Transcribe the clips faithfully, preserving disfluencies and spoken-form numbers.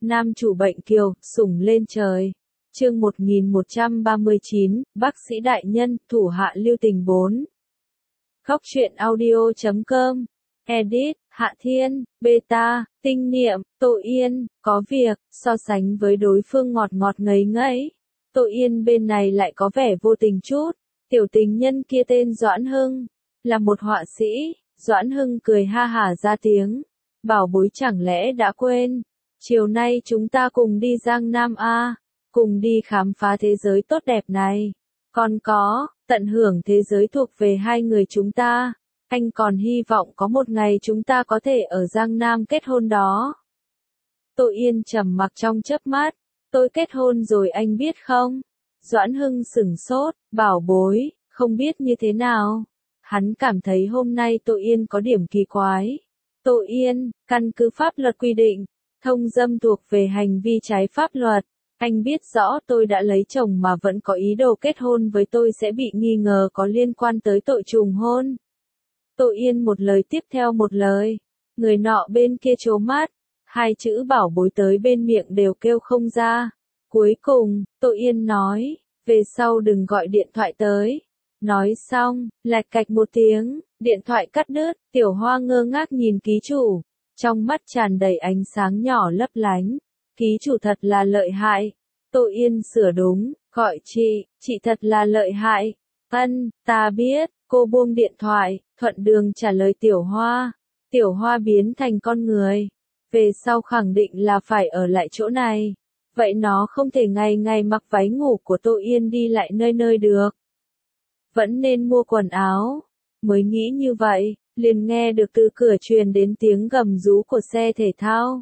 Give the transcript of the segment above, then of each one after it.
Nam chủ bệnh kiều, sủng lên trời. Chương một nghìn một trăm ba mươi chín, bác sĩ đại nhân, thủ hạ lưu tình bốn. Góc truyện audio chấm com. Edit, Hạ Thiên, Beta, Tinh Niệm, Tô Yên, có việc, so sánh với đối phương ngọt ngọt ngấy ngấy. Tô Yên bên này lại có vẻ vô tình chút. Tiểu tình nhân kia tên Doãn Hưng, là một họa sĩ. Doãn Hưng cười ha hả ra tiếng. Bảo bối chẳng lẽ đã quên. Chiều nay chúng ta cùng đi Giang Nam A, cùng đi khám phá thế giới tốt đẹp này. Còn có, tận hưởng thế giới thuộc về hai người chúng ta. Anh còn hy vọng có một ngày chúng ta có thể ở Giang Nam kết hôn đó. Tô Yên trầm mặc trong chớp mắt. Tôi kết hôn rồi anh biết không? Doãn Hưng sửng sốt, bảo bối, không biết như thế nào. Hắn cảm thấy hôm nay Tô Yên có điểm kỳ quái. Tô Yên, căn cứ pháp luật quy định, thông dâm thuộc về hành vi trái pháp luật. Anh biết rõ tôi đã lấy chồng mà vẫn có ý đồ kết hôn với tôi sẽ bị nghi ngờ có liên quan tới tội trùng hôn. Tô Yên một lời tiếp theo một lời. Người nọ bên kia trố mắt. Hai chữ bảo bối tới bên miệng đều kêu không ra. Cuối cùng, Tô Yên nói, về sau đừng gọi điện thoại tới. Nói xong, lạch cạch một tiếng, điện thoại cắt đứt, Tiểu Hoa ngơ ngác nhìn ký chủ. Trong mắt tràn đầy ánh sáng nhỏ lấp lánh. Ký chủ thật là lợi hại. Tô Yên sửa đúng, gọi chị, chị thật là lợi hại. Ân, ta biết, cô buông điện thoại, thuận đường trả lời Tiểu Hoa. Tiểu Hoa biến thành con người. Về sau khẳng định là phải ở lại chỗ này. Vậy nó không thể ngày ngày mặc váy ngủ của Tô Yên đi lại nơi nơi được. Vẫn nên mua quần áo. Mới nghĩ như vậy, liền nghe được từ cửa truyền đến tiếng gầm rú của xe thể thao.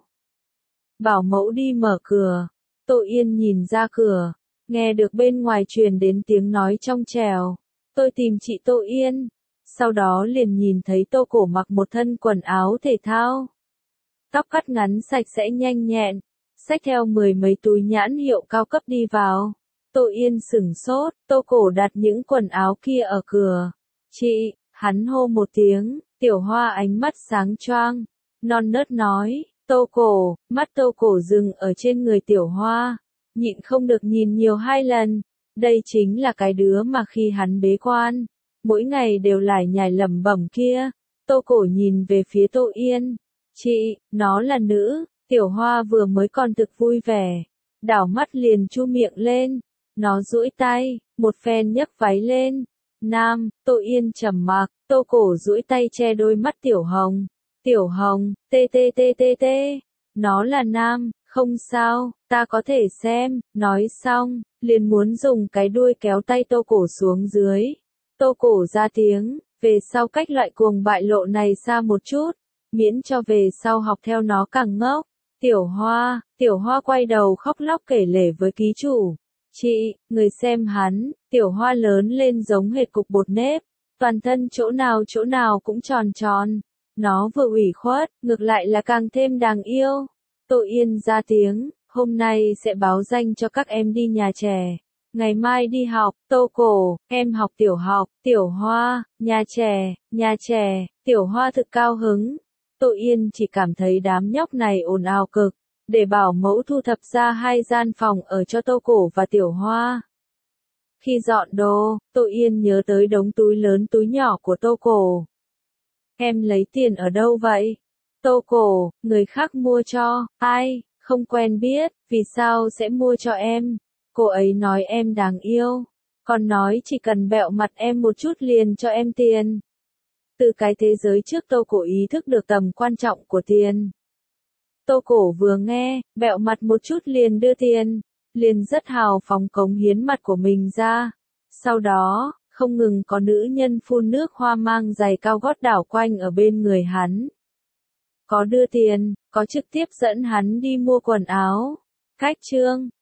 Bảo mẫu đi mở cửa. Tô Yên nhìn ra cửa, nghe được bên ngoài truyền đến tiếng nói trong trẻo. Tôi tìm chị Tô Yên. Sau đó liền nhìn thấy Tô Cổ mặc một thân quần áo thể thao. Tóc cắt ngắn sạch sẽ nhanh nhẹn, xách theo mười mấy túi nhãn hiệu cao cấp đi vào. Tô Yên sửng sốt, Tô Cổ đặt những quần áo kia ở cửa. Chị, hắn hô một tiếng, Tiểu Hoa ánh mắt sáng choang, non nớt nói, Tô Cổ, mắt Tô Cổ dừng ở trên người Tiểu Hoa, nhịn không được nhìn nhiều hai lần. Đây chính là cái đứa mà khi hắn bế quan, mỗi ngày đều lải nhải lẩm bẩm kia. Tô Cổ nhìn về phía Tô Yên. Chị, nó là nữ. Tiểu Hoa vừa mới còn thực vui vẻ, đảo mắt liền chu miệng lên. Nó duỗi tay, một phen nhấc váy lên. Nam, Tô Yên trầm mặc, Tô Cổ duỗi tay che đôi mắt Tiểu Hồng. Tiểu Hồng, tê tê tê tê tê. Nó là nam, không sao, ta có thể xem. Nói xong, liền muốn dùng cái đuôi kéo tay Tô Cổ xuống dưới. Tô Cổ ra tiếng, về sau cách loại cuồng bại lộ này xa một chút, miễn cho về sau học theo nó càng ngốc. Tiểu Hoa, Tiểu Hoa quay đầu khóc lóc kể lể với ký chủ. Chị, người xem hắn. Tiểu Hoa lớn lên giống hệt cục bột nếp, toàn thân chỗ nào chỗ nào cũng tròn tròn. Nó vừa ủy khuất, ngược lại là càng thêm đáng yêu. Tô Yên ra tiếng, hôm nay sẽ báo danh cho các em đi nhà trẻ. Ngày mai đi học. Tô Cổ, em học tiểu học. Tiểu Hoa, nhà trẻ, nhà trẻ. Tiểu Hoa thực cao hứng. Tô Yên chỉ cảm thấy đám nhóc này ồn ào cực, để bảo mẫu thu thập ra hai gian phòng ở cho Tô Cổ và Tiểu Hoa. Khi dọn đồ, Tô Yên nhớ tới đống túi lớn túi nhỏ của Tô Cổ. Em lấy tiền ở đâu vậy? Tô Cổ, người khác mua cho. Ai, không quen biết, vì sao sẽ mua cho em? Cô ấy nói em đáng yêu, còn nói chỉ cần bẹo mặt em một chút liền cho em tiền. Từ cái thế giới trước Tô Cổ ý thức được tầm quan trọng của tiền. Tô Cổ vừa nghe, bẹo mặt một chút liền đưa tiền, liền rất hào phóng cống hiến mặt của mình ra. Sau đó, không ngừng có nữ nhân phun nước hoa mang giày cao gót đảo quanh ở bên người hắn. Có đưa tiền, có trực tiếp dẫn hắn đi mua quần áo. Cách chương